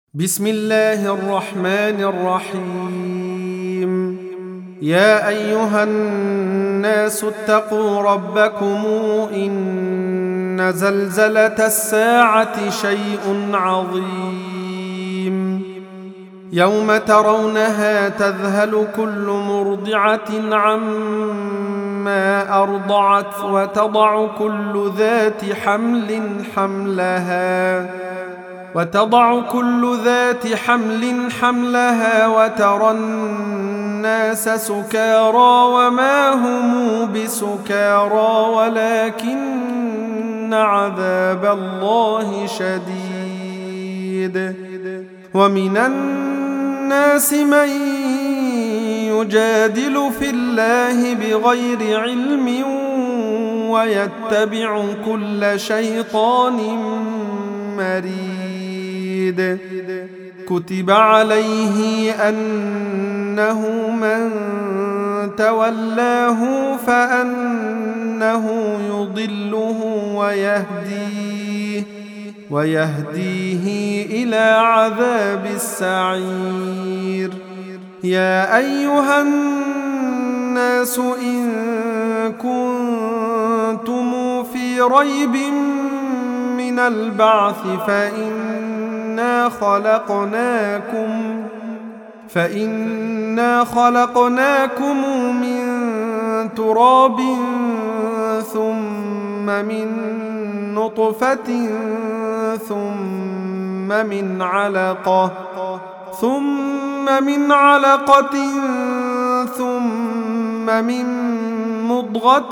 بسم الله الرحمن الرحيم. يا أيها الناس اتقوا ربكم إن زلزلة الساعة شيء عظيم. يوم ترونها تذهل كل مرضعة عما أرضعت وتضع كل ذات حملها وترى الناس سكارى وما هم بسكارى ولكن عذاب الله شديد. ومن الناس من يجادل في الله بغير علم ويتبع كل شيطان مريد. كتب عليه أنه من تولاه فأنه يضله ويهديه إلى عذاب السعير. يا أيها الناس إن كنتم في ريب من البعث فإنا خلقناكم من تراب ثم من نطفة ثم من علقة ثم من مضغة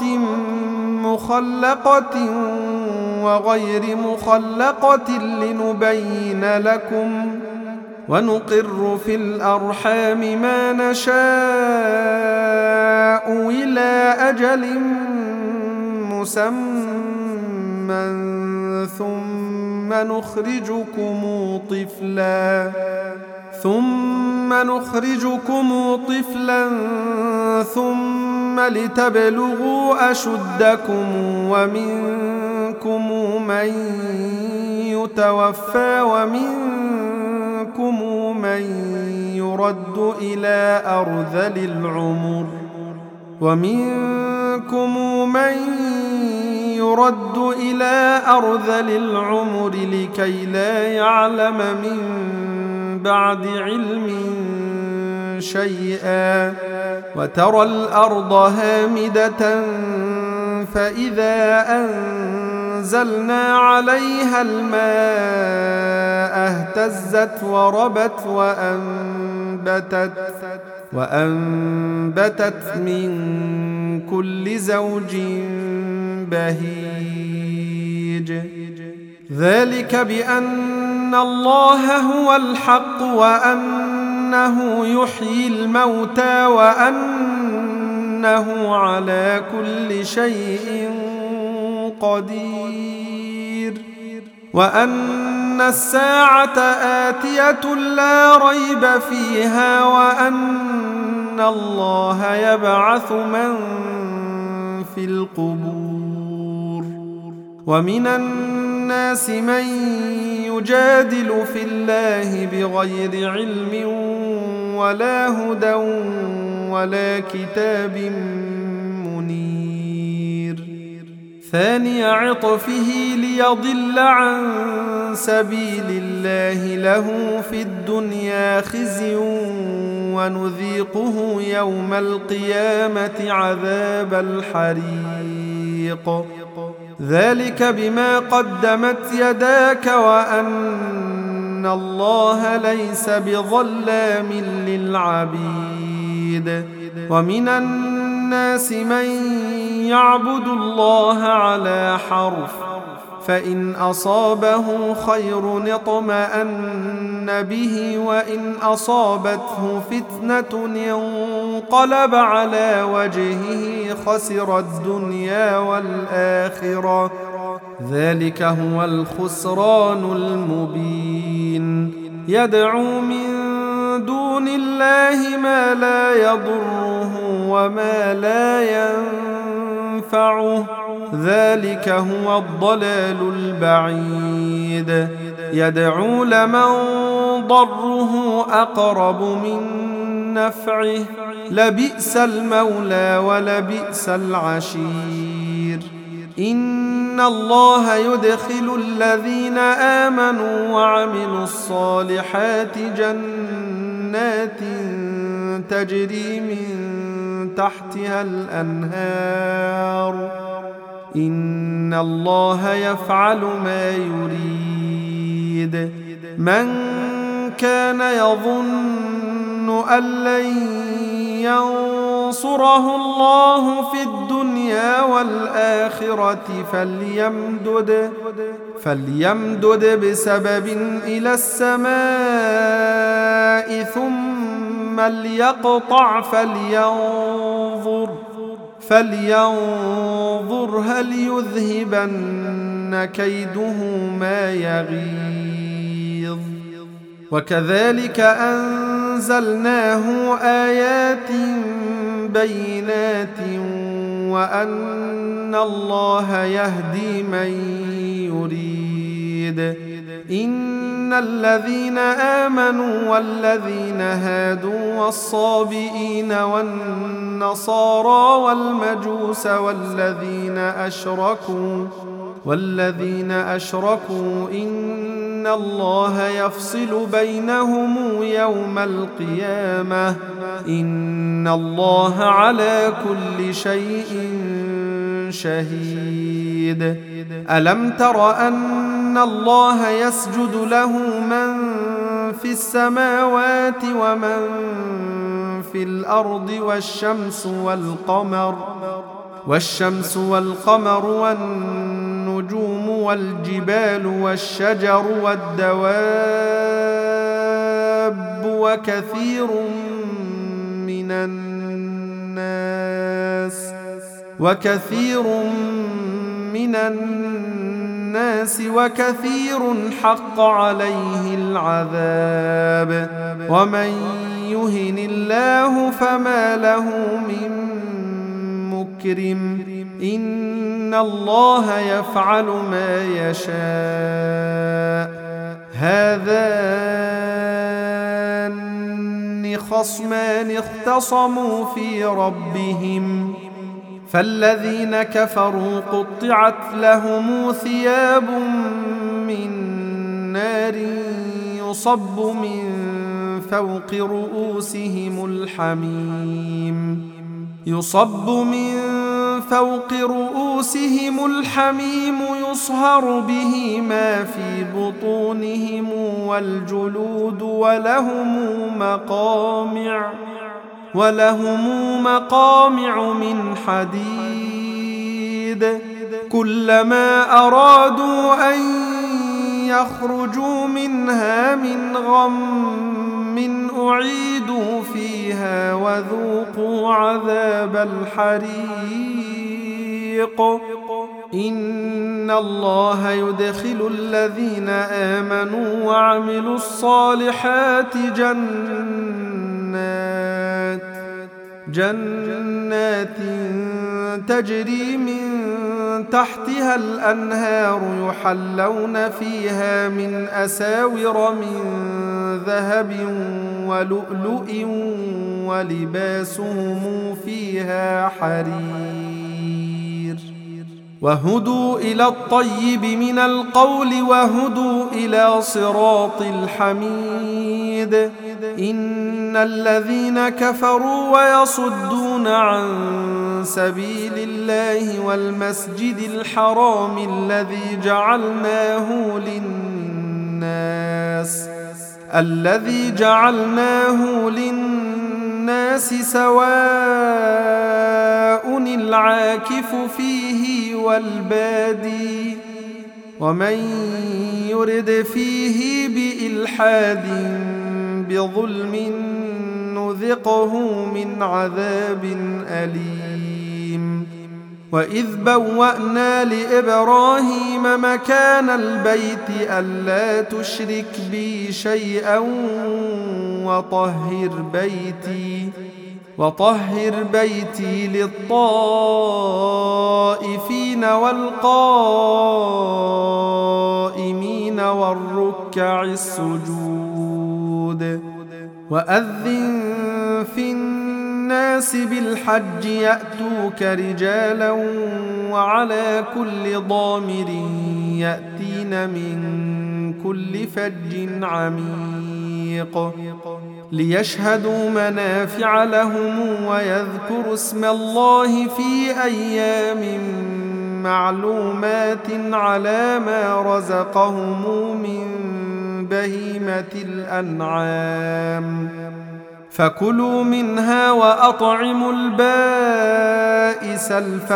مخلقة وغير مخلقة لنبين لكم ونقر في الأرحام ما نشاء إلى أجل مسمى ثم نخرجكم طفلا ثم لتبلغوا أشدكم ومنكم من يتوفى ومنكم من يرد إلى أرذل العمر لكي لا يعلم من بعد علم شيئا. وترى الأرض هامدة فإذا أنزلنا عليها الماء اهتزت وربت وأنبتت من كل زوج بهيج. ذلك بأن الله هو الحق وأنه يحيي الموتى وأنه على كل شيء قدير وأن الساعة آتية لا ريب فيها وأن الله يبعث من في القبور. ومن الناس من يجادل في الله بغير علم ولا هدى ولا كتاب منير. ثاني عطفه ليضل عن سبيل الله له في الدنيا خزي ونذيقه يوم القيامة عذاب الحريق. ذلك بما قدمت يداك وأن الله ليس بظلام للعبيد. ومن الناس من يعبد الله على حرف فإن أصابه خير اطمأن به وإن أصابته فتنة انقلب على وجهه خسر الدنيا والآخرة. ذلك هو الخسران المبين. يدعو من دون الله ما لا يضره وما لا ينفعه ذلك هو الضلال البعيد. يدعو لمن ضره أقرب من نفعه لبئس المولى ولبئس العشير إن الله يدخل الذين آمنوا وعملوا الصالحات جنات تجري من تحتها الأنهار إن الله يفعل ما يريد من كان يظن أن لن ينصره الله في الدنيا والآخرة فليمدد بسبب إلى السماء ثم ليقطع فلينظر هل يذهبن كيده ما يغيظ وكذلك أنزلناه آيات بينات وأن الله يهدي من يريد إن الذين آمنوا والذين هادوا والصابئين والنصارى والمجوس والذين أشركوا إن الله يفصل بينهم يوم القيامة إن الله على كل شيء شهيد ألم تر أن الله يسجد له من في السماوات ومن في الأرض والشمس والقمر والنجوم والجبال والشجر والدواب وكثير من الناس وكثير حق عليه العذاب ومن يهن الله فما له من مكرم إن الله يفعل ما يشاء هذان خصمان اختصموا في ربهم فالذين كفروا قطعت لهم ثياب من نار يصب من فوق رؤوسهم الحميم يصهر به ما في بطونهم والجلود ولهم مقامع من حديد كلما أرادوا أن يخرجوا منها من غم أعيدوا فيها وذوقوا عذاب الحريق إن الله يدخل الذين آمنوا وعملوا الصالحات جنات تجري من تحتها الأنهار يحلون فيها من أساور من ذهب ولؤلؤ ولباسهم فيها حرير وهدوا إلى الطيب من القول وهدوا إلى صراط الحميد إن الذين كفروا ويصدون عن سبيل الله والمسجد الحرام الذي جعلناه للناس سواء العاكف فيه والبادي ومن يرد فيه بإلحاد بظلم نذقه من عذاب أليم وإذ بوأنا لإبراهيم مكان البيت ألا تشرك بي شيئا وطهر بيتي للطائفين والقائمين والركع السجود. وأذن في الناس بالحج يأتوك رجالا وعلى كل ضامر يأتين من كل فج عميق ليشهدوا منافع لهم ويذكروا اسم الله في أيام معلومات على ما رزقهم من بهيمة الأنعام فكلوا منها وأطعموا البائس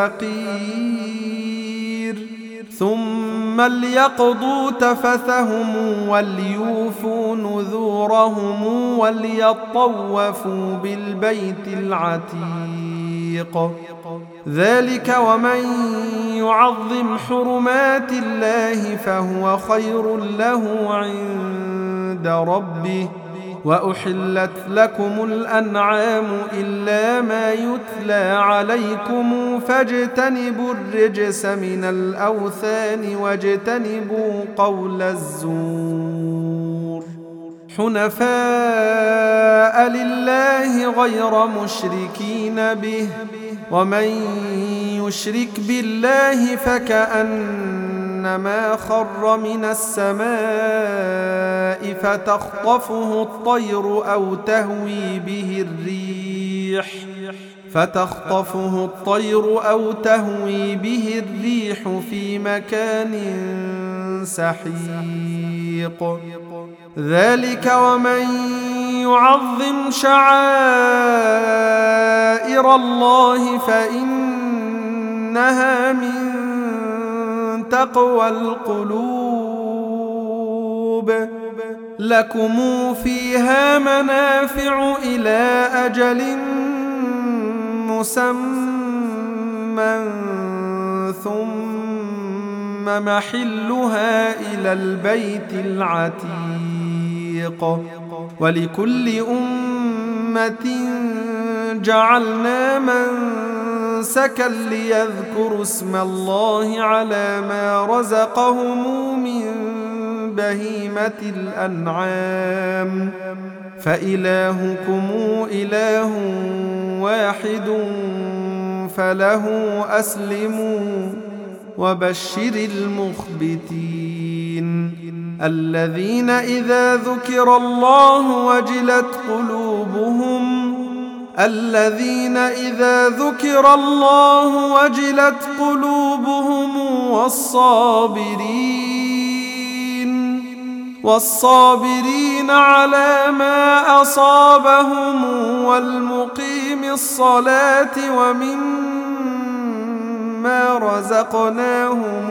الفقير ثم ليقضوا تفثهم وليوفوا نذورهم وليطوفوا بالبيت العتيق. ذلك ومن يعظم حرمات الله فهو خير له عند ربه. وأحلت لكم الأنعام إلا ما يتلى عليكم فاجتنبوا الرجس من الأوثان واجتنبوا قول الزور حنفاء لله غير مشركين به ومن يشرك بالله فكأنما خر من السماء فتخطفه الطير أو تهوي به الريح في مكان سحيق. ذلك ومن يعظم شعائر الله فإنها من تقوى القلوب. لكم فيها منافع إلى أجل مسمى ثم محلها إلى البيت العتيق. ولكل أمة جعلنا منسكا ليذكروا اسم الله على ما رزقهم من بهيمة الأنعام فإلهكم إله واحد فله أسلموا وبشر المخبتين الذين إذا ذكر الله وجلت قلوبهم والصابرين على ما أصابهم والمقيم الصلاة ومما رزقناهم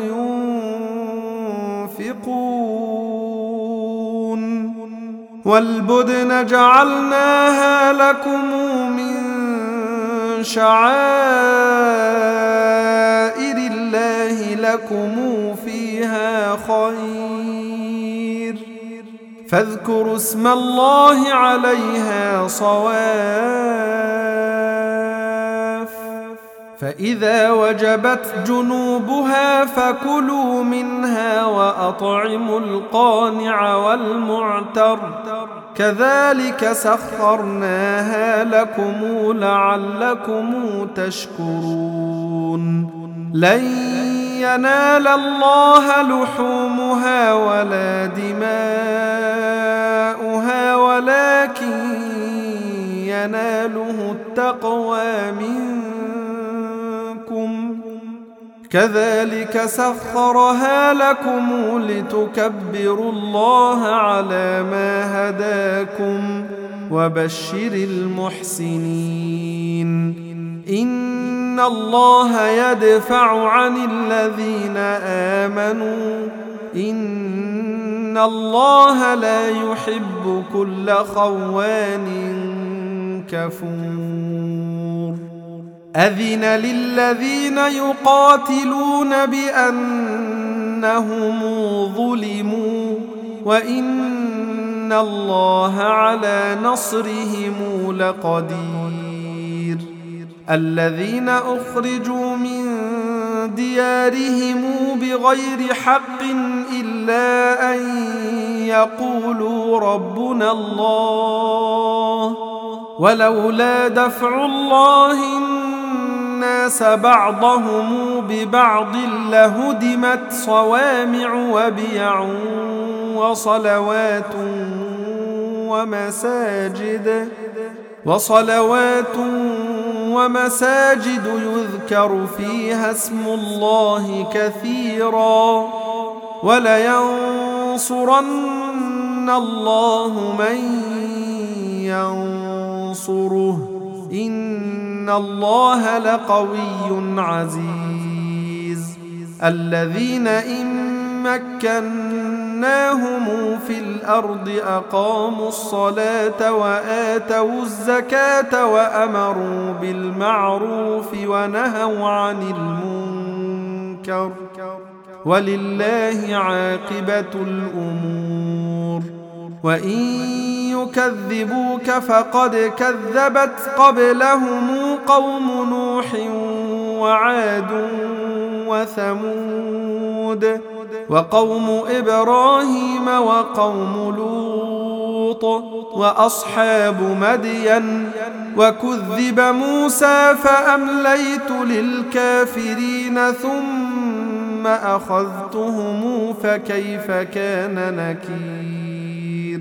ينفقون. والبدن جعلناها لكم من شعائر الله لكم فيها خير فاذكروا اسم الله عليها صواف. فإذا وجبت جنوبها فكلوا منها وأطعموا القانع والمعتر كذلك سخرناها لكم لعلكم تشكرون. لن ينال الله لحومها ولا دماؤها ولكن يناله التقوى منكم كذلك سخرها لكم لتكبروا الله على ما هداكم وبشر المحسنين. إن الله يدفع عن الذين آمنوا إن الله لا يحب كل خوان كفور. أذن للذين يقاتلون بأنهم ظلموا وإن الله على نصرهم لقدير. الذين أخرجوا من ديارهم بغير حق إلا أن يقولوا ربنا الله ولولا دفع الله الناس بعضهم ببعض لهدمت صوامع وبيع وصلوات ومساجد يذكر فيها اسم الله كثيرا ولينصرن الله من ينصره إن الله لقوي عزيز الذين إن مكناهم في الأرض أقاموا الصلاة وآتوا الزكاة وأمروا بالمعروف ونهوا عن المنكر ولله عاقبة الأمور وإن يكذبوك فقد كذبت قبلهم قوم نوح وعاد وثمود وقوم إبراهيم وقوم لوط وأصحاب مدين وكذب موسى فأمليت للكافرين ثم أخذتهم فكيف كان نكير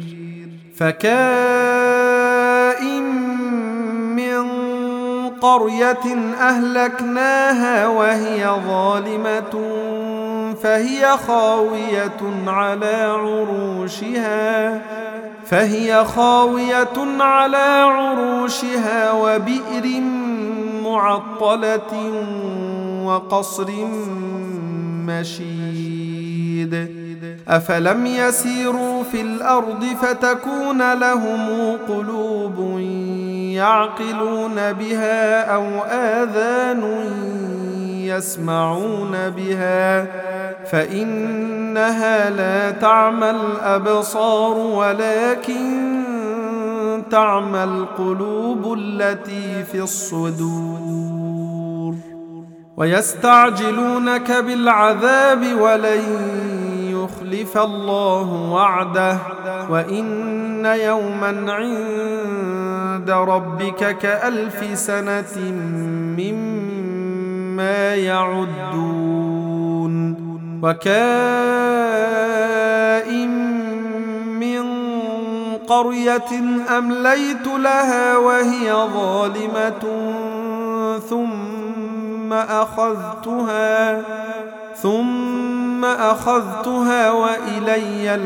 فكائن من قرية أهلكناها وهي ظالمة فهي خاوية على عروشها وبئر معطلة وقصر مشيد أفلم يسيروا في الأرض فتكون لهم قلوب يعقلون بها أو آذان يسمعون بها فإنها لا تعمى الأبصار ولكن تعمى القلوب التي في الصدور ويستعجلونك بالعذاب ولن يخلف الله وعده وإن يوما عند ربك كألف سنة مما يعدون وكائن من قرية أمليت لها وهي ظالمة ثم أخذتها وإلي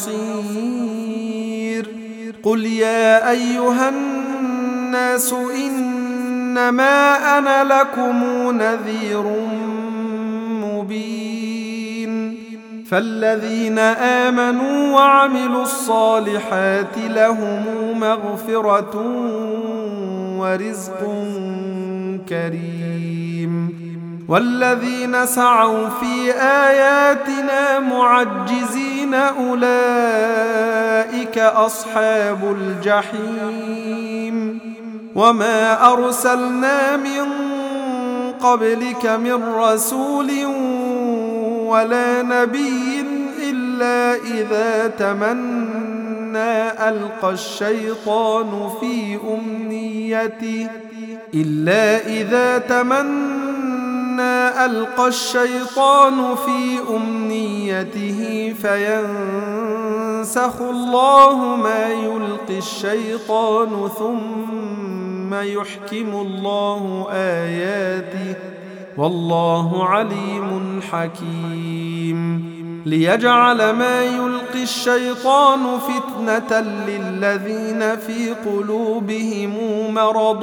المصير قل يا أيها الناس إنما أنا لكم نذير مبين فالذين آمنوا وعملوا الصالحات لهم مغفرة ورزق كريم والذين سعوا في آياتنا معجزين أولئك أصحاب الجحيم وما أرسلنا من قبلك من رسول ولا نبي إلا إذا تمنى ألقى الشيطان في أمنيته فينسخ الله ما يلقي الشيطان ثم يحكم الله آياته والله عليم حكيم ليجعل ما يلقي الشيطان فتنة للذين في قلوبهم مرض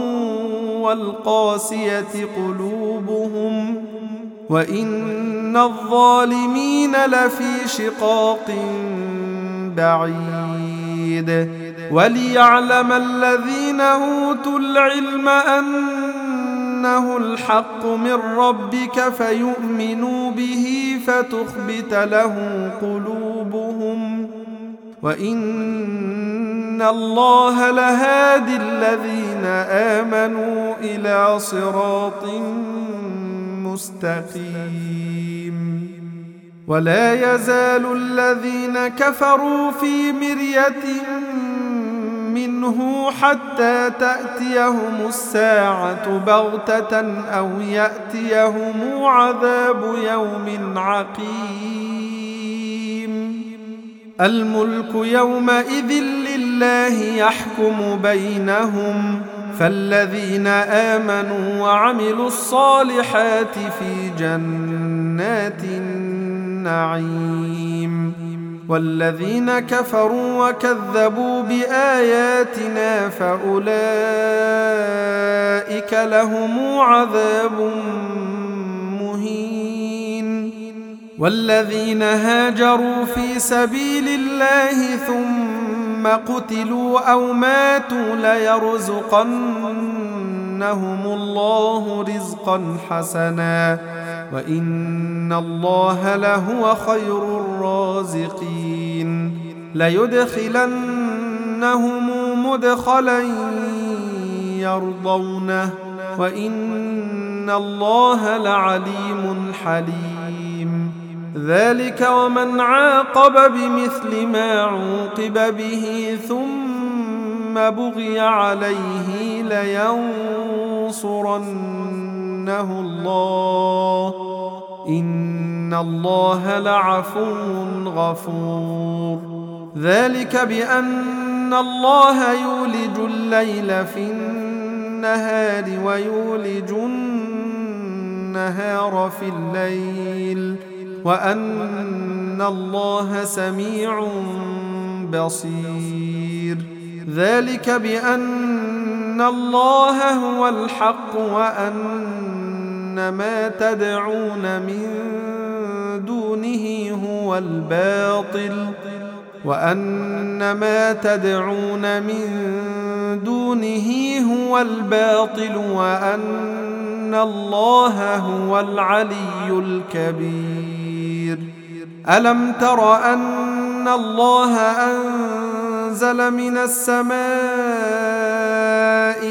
والقاسية قلوبهم وإن الظالمين لفي شقاق بعيد وليعلم الذين أوتوا العلم أنه الحق من ربك فيؤمنوا به فتخبت له قلوبهم وإن الله لهادي الذين آمنوا إلى صراط مستقيم. ولا يزال الذين كفروا في مرية منه حتى تأتيهم الساعة بغتة أو يأتيهم عذاب يوم عقيم. الملك يومئذ لله يحكم بينهم، فالذين آمنوا وعملوا الصالحات في جنات النعيم، والذين كفروا وكذبوا بآياتنا فأولئك لهم عذاب مهين. والذين هاجروا في سبيل الله ثم قتلوا أو ماتوا ليرزقنهم الله رزقا حسنا وإن الله لهو خير الرازقين. ليدخلنهم مدخلا يرضونه وإن الله لعليم حليم. ذلك ومن عاقب بمثل ما عوقب به ثم بغي عليه لينصرنه الله إن الله لعفو غفور. ذلك بأن الله يولج الليل في النهار ويولج النهار في الليل وأن الله سميع بصير. ذلك بأن الله هو الحق وأن ما تدعون من دونه هو الباطل وأن ما تدعون من دونه هو الباطل وأن الله هو العلي الكبير. ألم تر أن الله أنزل من السماء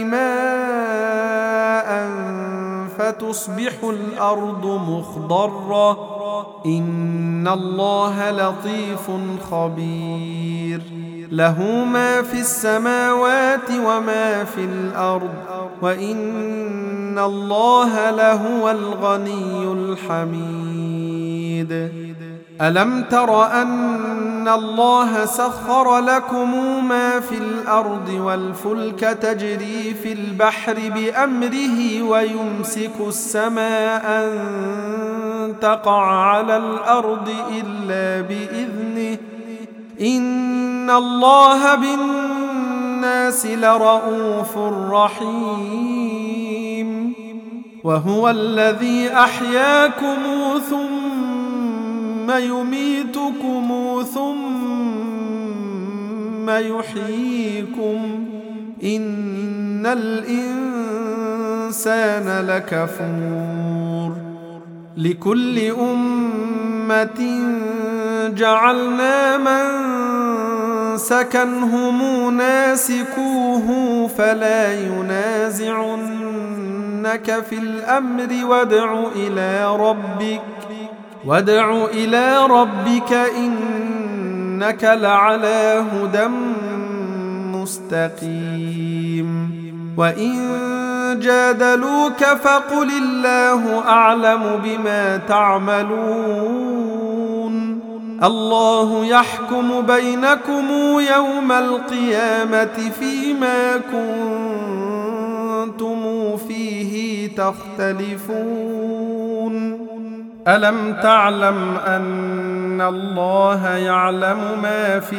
ماء فتصبح الأرض مخضرة إن الله لطيف خبير. له ما في السماوات وما في الأرض وإن الله لهو الغني الحميد. ألم تر أن الله سخر لكم ما في الأرض والفلك تجري في البحر بأمره ويمسك السماء أن تقع على الأرض إلا بإذنه إن الله بالناس لرؤوف رحيم. وهو الذي أحياكم ثم يميتكم ثم يحييكم إن الإنسان لكفور. لكل أمة جعلنا منسكا هم ناسكوه فلا ينازعنك في الأمر وادع إلى ربك إنك لعلى هدى مستقيم. وإن جادلوك فقل الله أعلم بما تعملون الله يحكم بينكم يوم القيامة فيما كنتم فيه تختلفون. ألم تعلم أن الله يعلم ما في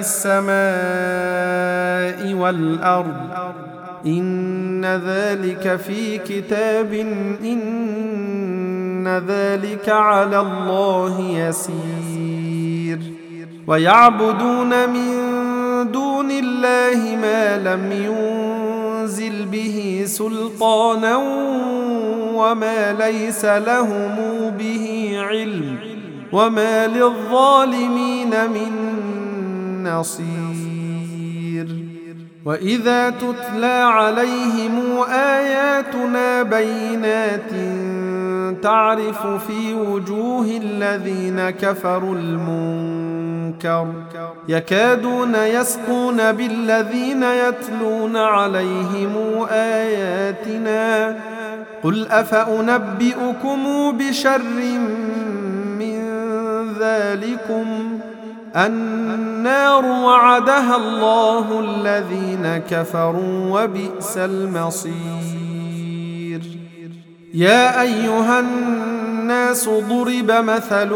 السماء والأرض إن ذلك في كتاب إن ذلك على الله يسير. ويعبدون من دون الله ما لم ينزل به سلطانا وما ليس لهم به علم وما للظالمين من نصير. وإذا تتلى عليهم آياتنا بينات تعرف في وجوه الذين كفروا المنكر يكادون يسقون بالذين يتلون عليهم آياتنا قل أفأنبئكم بشر من ذلكم النار وعدها الله الذين كفروا وبئس المصير. يا أيها الناس ضرب مثل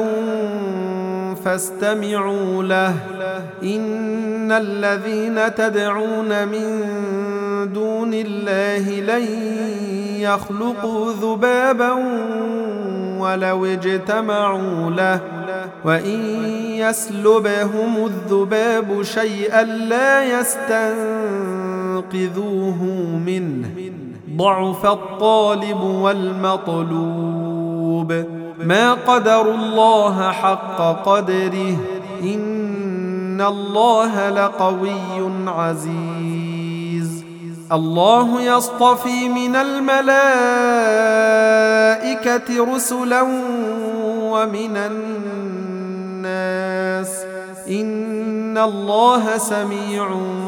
فاستمعوا له إن الذين تدعون من دون الله لن يخلقوا ذبابا ولو اجتمعوا له وإن يسلبهم الذباب شيئا لا يستنقذوه منه ضعف الطالب والمطلوب ما قدروا الله حق قدره إن الله لقوي عزيز. الله يصطفي من الملائكة رسلا ومن الناس إن الله سميع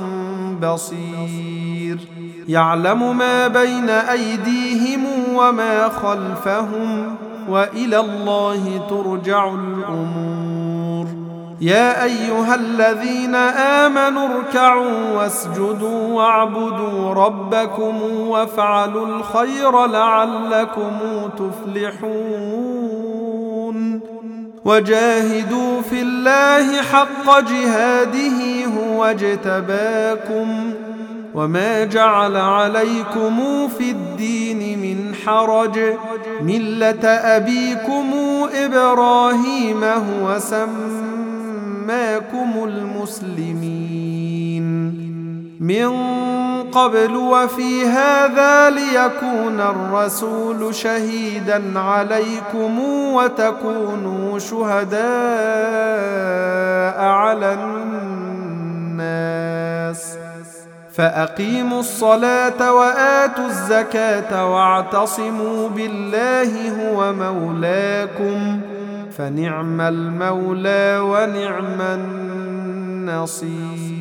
بصير. يعلم ما بين أيديهم وما خلفهم وإلى الله ترجع الأمور. يا أيها الذين آمنوا اركعوا واسجدوا واعبدوا ربكم وافعلوا الخير لعلكم تفلحون. وجاهدوا في الله حق جهاده هو اجتباكم وما جعل عليكم في الدين من حرج ملة أبيكم إبراهيم هو سماكم المسلمين من قبل وفي هذا ليكون الرسول شهيدا عليكم وتكونوا شهداء على الناس فأقيموا الصلاة وآتوا الزكاة واعتصموا بالله هو مولاكم فنعم المولى ونعم النصير.